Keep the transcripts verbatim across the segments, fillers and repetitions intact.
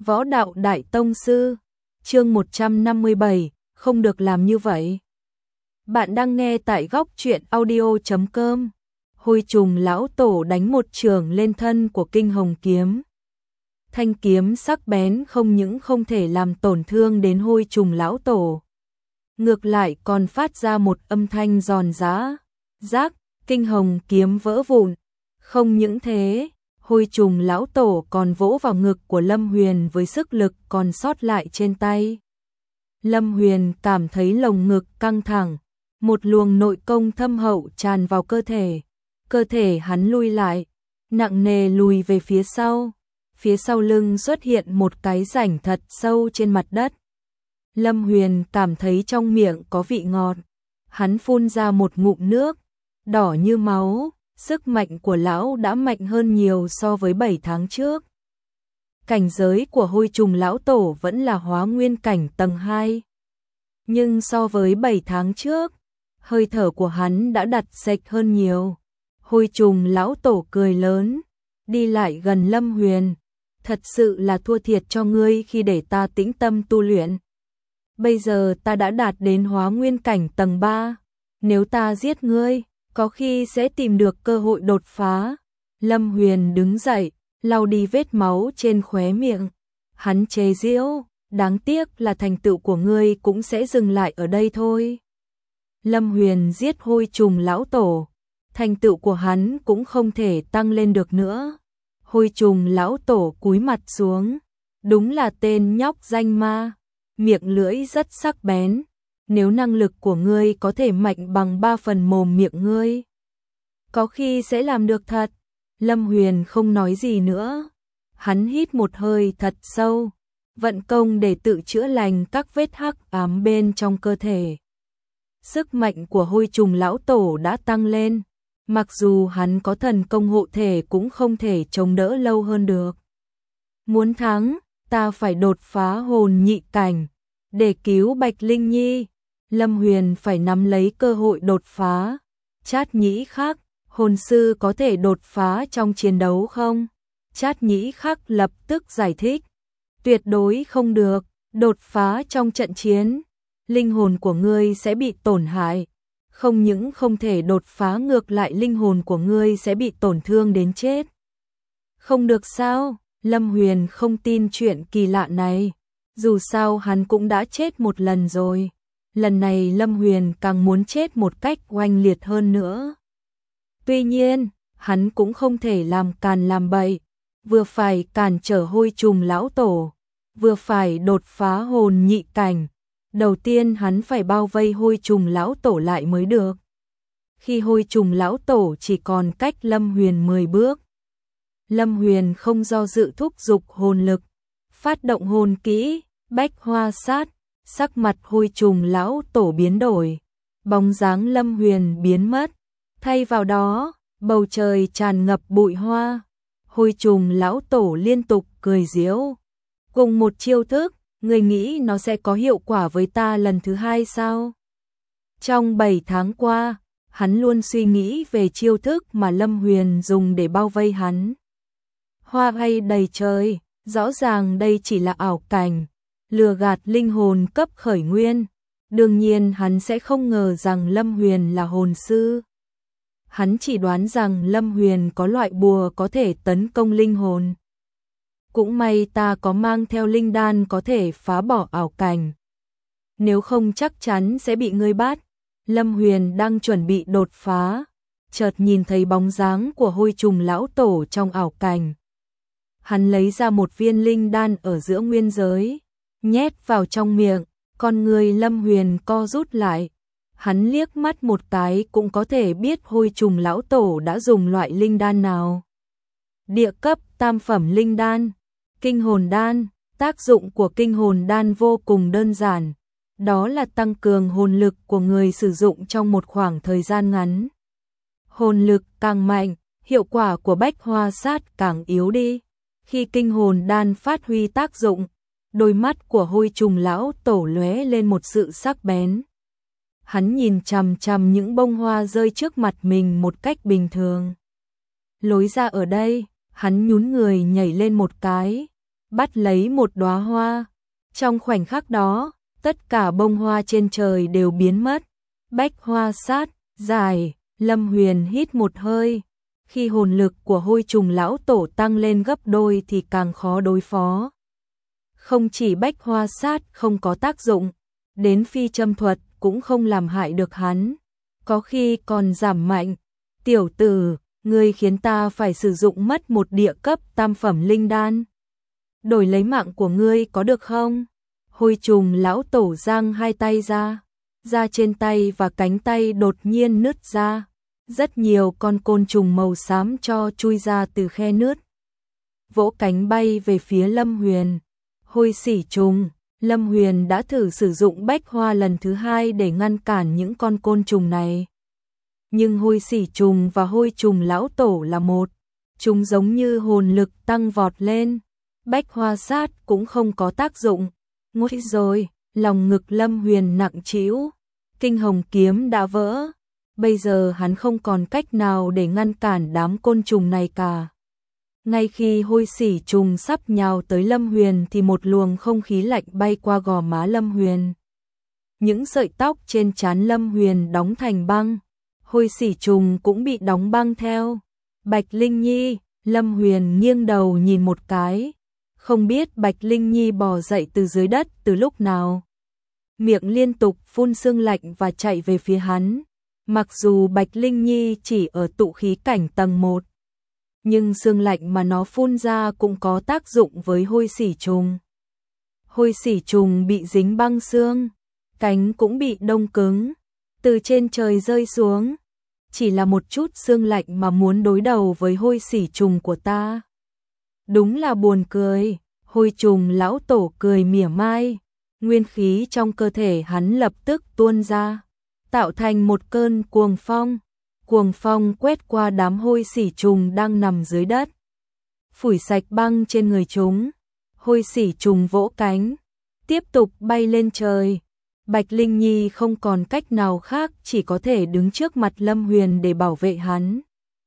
Võ đạo đại tông sư, chương một trăm năm mươi bảy, không được làm như vậy. Bạn đang nghe tại góc truyện audio chấm com. Hôi trùng lão tổ đánh một chưởng lên thân của Kinh Hồng kiếm. Thanh kiếm sắc bén không những không thể làm tổn thương đến hôi trùng lão tổ, ngược lại còn phát ra một âm thanh giòn giã. Rác, Kinh Hồng kiếm vỡ vụn. Không những thế, hôi trùng lão tổ còn vỗ vào ngực của Lâm Huyền với sức lực còn sót lại trên tay. Lâm Huyền cảm thấy lồng ngực căng thẳng, một luồng nội công thâm hậu tràn vào cơ thể. Cơ thể hắn lui lại, nặng nề lùi về phía sau. Phía sau lưng xuất hiện một cái rãnh thật sâu trên mặt đất. Lâm Huyền cảm thấy trong miệng có vị ngọt. Hắn phun ra một ngụm nước, đỏ như máu. Sức mạnh của lão đã mạnh hơn nhiều so với bảy tháng trước. Cảnh giới của hôi trùng lão tổ vẫn là hóa nguyên cảnh tầng hai. Nhưng so với bảy tháng trước, hơi thở của hắn đã đặt sạch hơn nhiều. Hôi trùng lão tổ cười lớn, đi lại gần Lâm Huyền. Thật sự là thua thiệt cho ngươi khi để ta tĩnh tâm tu luyện. Bây giờ ta đã đạt đến hóa nguyên cảnh tầng ba. Nếu ta giết ngươi, có khi sẽ tìm được cơ hội đột phá. Lâm Huyền đứng dậy, lau đi vết máu trên khóe miệng. Hắn chế giễu, đáng tiếc là thành tựu của ngươi cũng sẽ dừng lại ở đây thôi. Lâm Huyền giết hôi trùng lão tổ, thành tựu của hắn cũng không thể tăng lên được nữa. Hôi trùng lão tổ cúi mặt xuống, đúng là tên nhóc danh ma, miệng lưỡi rất sắc bén. Nếu năng lực của ngươi có thể mạnh bằng ba phần mồm miệng ngươi, có khi sẽ làm được thật. Lâm Huyền không nói gì nữa. Hắn hít một hơi thật sâu, vận công để tự chữa lành các vết hắc ám bên trong cơ thể. Sức mạnh của hôi trùng lão tổ đã tăng lên. Mặc dù hắn có thần công hộ thể cũng không thể chống đỡ lâu hơn được. Muốn thắng, ta phải đột phá hồn nhị cảnh. Để cứu Bạch Linh Nhi, Lâm Huyền phải nắm lấy cơ hội đột phá. Trát Nhĩ Khắc, hồn sư có thể đột phá trong chiến đấu không? Trát Nhĩ Khắc lập tức giải thích. Tuyệt đối không được, đột phá trong trận chiến, linh hồn của ngươi sẽ bị tổn hại. Không những không thể đột phá, ngược lại linh hồn của ngươi sẽ bị tổn thương đến chết. Không được sao? Lâm Huyền không tin chuyện kỳ lạ này. Dù sao hắn cũng đã chết một lần rồi. Lần này Lâm Huyền càng muốn chết một cách oanh liệt hơn nữa. Tuy nhiên, hắn cũng không thể làm càn làm bậy. Vừa phải cản trở hôi trùng lão tổ, vừa phải đột phá hồn nhị cảnh. Đầu tiên hắn phải bao vây hôi trùng lão tổ lại mới được. Khi hôi trùng lão tổ chỉ còn cách Lâm Huyền mười bước, Lâm Huyền không do dự thúc giục hồn lực, phát động hồn kỹ, bách hoa sát. Sắc mặt hôi trùng lão tổ biến đổi, bóng dáng Lâm Huyền biến mất, thay vào đó, bầu trời tràn ngập bụi hoa. Hôi trùng lão tổ liên tục cười giễu. Cùng một chiêu thức, ngươi nghĩ nó sẽ có hiệu quả với ta lần thứ hai sao? Trong bảy tháng qua, hắn luôn suy nghĩ về chiêu thức mà Lâm Huyền dùng để bao vây hắn. Hoa hay đầy trời, rõ ràng đây chỉ là ảo cảnh, lừa gạt linh hồn cấp khởi nguyên. Đương nhiên hắn sẽ không ngờ rằng Lâm Huyền là hồn sư. Hắn chỉ đoán rằng Lâm Huyền có loại bùa có thể tấn công linh hồn. Cũng may ta có mang theo linh đan có thể phá bỏ ảo cảnh. Nếu không chắc chắn sẽ bị ngươi bắt. Lâm Huyền đang chuẩn bị đột phá, chợt nhìn thấy bóng dáng của hôi trùng lão tổ trong ảo cảnh. Hắn lấy ra một viên linh đan ở giữa nguyên giới, nhét vào trong miệng, con người Lâm Huyền co rút lại. Hắn liếc mắt một cái cũng có thể biết hôi trùng lão tổ đã dùng loại linh đan nào. Địa cấp tam phẩm linh đan, kinh hồn đan. Tác dụng của kinh hồn đan vô cùng đơn giản, đó là tăng cường hồn lực của người sử dụng trong một khoảng thời gian ngắn. Hồn lực càng mạnh, hiệu quả của bách hoa sát càng yếu đi. Khi kinh hồn đan phát huy tác dụng, đôi mắt của hôi trùng lão tổ lóe lên một sự sắc bén. Hắn nhìn chằm chằm những bông hoa rơi trước mặt mình một cách bình thường. Lối ra ở đây, hắn nhún người nhảy lên một cái, bắt lấy một đóa hoa. Trong khoảnh khắc đó, tất cả bông hoa trên trời đều biến mất. Bách hoa sát, giải, Lâm Huyền hít một hơi. Khi hồn lực của hôi trùng lão tổ tăng lên gấp đôi thì càng khó đối phó. Không chỉ bách hoa sát không có tác dụng, đến phi châm thuật cũng không làm hại được hắn, có khi còn giảm mạnh. Tiểu tử, ngươi khiến ta phải sử dụng mất một địa cấp tam phẩm linh đan. Đổi lấy mạng của ngươi có được không? Hôi trùng lão tổ giang hai tay ra, da trên tay và cánh tay đột nhiên nứt ra. Rất nhiều con côn trùng màu xám cho chui ra từ khe nứt, vỗ cánh bay về phía Lâm Huyền. Hôi sỉ trùng, Lâm Huyền đã thử sử dụng bách hoa lần thứ hai để ngăn cản những con côn trùng này. Nhưng hôi sỉ trùng và hôi trùng lão tổ là một, chúng giống như hồn lực tăng vọt lên. Bách hoa sát cũng không có tác dụng. Ngôi rồi, lòng ngực Lâm Huyền nặng trĩu, kinh hồng kiếm đã vỡ. Bây giờ hắn không còn cách nào để ngăn cản đám côn trùng này cả. Ngay khi hôi sỉ trùng sắp nhào tới Lâm Huyền thì một luồng không khí lạnh bay qua gò má Lâm Huyền. Những sợi tóc trên trán Lâm Huyền đóng thành băng, hôi sỉ trùng cũng bị đóng băng theo. Bạch Linh Nhi, Lâm Huyền nghiêng đầu nhìn một cái, không biết Bạch Linh Nhi bò dậy từ dưới đất từ lúc nào. Miệng liên tục phun sương lạnh và chạy về phía hắn. Mặc dù Bạch Linh Nhi chỉ ở tụ khí cảnh tầng một, nhưng sương lạnh mà nó phun ra cũng có tác dụng với hôi sỉ trùng. Hôi sỉ trùng bị dính băng xương, cánh cũng bị đông cứng, từ trên trời rơi xuống. Chỉ là một chút sương lạnh mà muốn đối đầu với hôi sỉ trùng của ta. Đúng là buồn cười. Hôi trùng lão tổ cười mỉa mai, nguyên khí trong cơ thể hắn lập tức tuôn ra, tạo thành một cơn cuồng phong. Cuồng phong quét qua đám hôi sỉ trùng đang nằm dưới đất, phủi sạch băng trên người chúng. Hôi sỉ trùng vỗ cánh, tiếp tục bay lên trời. Bạch Linh Nhi không còn cách nào khác, chỉ có thể đứng trước mặt Lâm Huyền để bảo vệ hắn.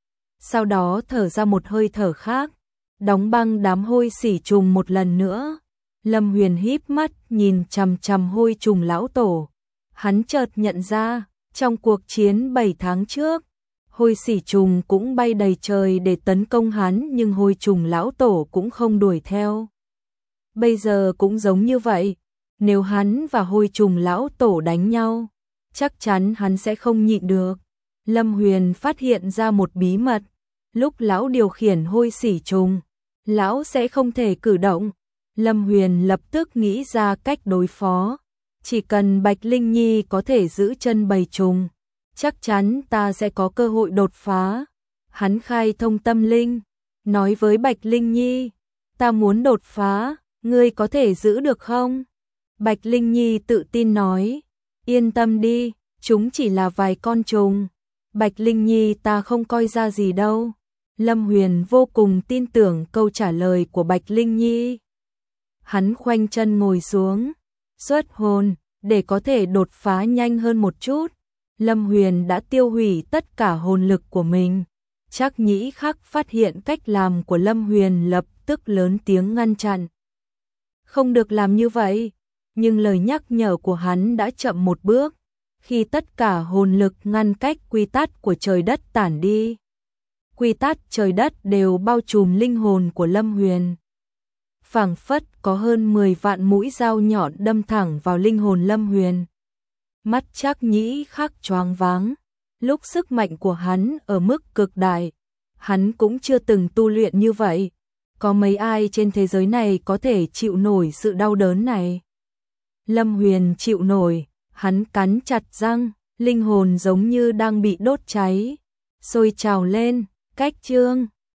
Sau đó thở ra một hơi thở khác, đóng băng đám hôi sỉ trùng một lần nữa. Lâm Huyền híp mắt nhìn chằm chằm hôi trùng lão tổ. Hắn chợt nhận ra, trong cuộc chiến bảy tháng trước, hôi sỉ trùng cũng bay đầy trời để tấn công hắn, nhưng hôi trùng lão tổ cũng không đuổi theo. Bây giờ cũng giống như vậy, nếu hắn và hôi trùng lão tổ đánh nhau, chắc chắn hắn sẽ không nhịn được. Lâm Huyền phát hiện ra một bí mật, lúc lão điều khiển hôi sỉ trùng, lão sẽ không thể cử động. Lâm Huyền lập tức nghĩ ra cách đối phó. Chỉ cần Bạch Linh Nhi có thể giữ chân bầy trùng, chắc chắn ta sẽ có cơ hội đột phá. Hắn khai thông tâm linh, nói với Bạch Linh Nhi, ta muốn đột phá, ngươi có thể giữ được không? Bạch Linh Nhi tự tin nói, yên tâm đi, chúng chỉ là vài con trùng. Bạch Linh Nhi ta không coi ra gì đâu. Lâm Huyền vô cùng tin tưởng câu trả lời của Bạch Linh Nhi. Hắn khoanh chân ngồi xuống, xuất hồn, để có thể đột phá nhanh hơn một chút. Lâm Huyền đã tiêu hủy tất cả hồn lực của mình. Trác Nhĩ Khắc phát hiện cách làm của Lâm Huyền lập tức lớn tiếng ngăn chặn. Không được làm như vậy, nhưng lời nhắc nhở của hắn đã chậm một bước. Khi tất cả hồn lực ngăn cách quy tắc của trời đất tản đi, quy tắc trời đất đều bao trùm linh hồn của Lâm Huyền. Phảng phất có hơn mười vạn mũi dao nhọn đâm thẳng vào linh hồn Lâm Huyền. Mắt Trác Nhĩ Khắc choáng váng, lúc sức mạnh của hắn ở mức cực đại, hắn cũng chưa từng tu luyện như vậy. Có mấy ai trên thế giới này có thể chịu nổi sự đau đớn này? Lâm Huyền chịu nổi, hắn cắn chặt răng, linh hồn giống như đang bị đốt cháy, sôi trào lên, cách chương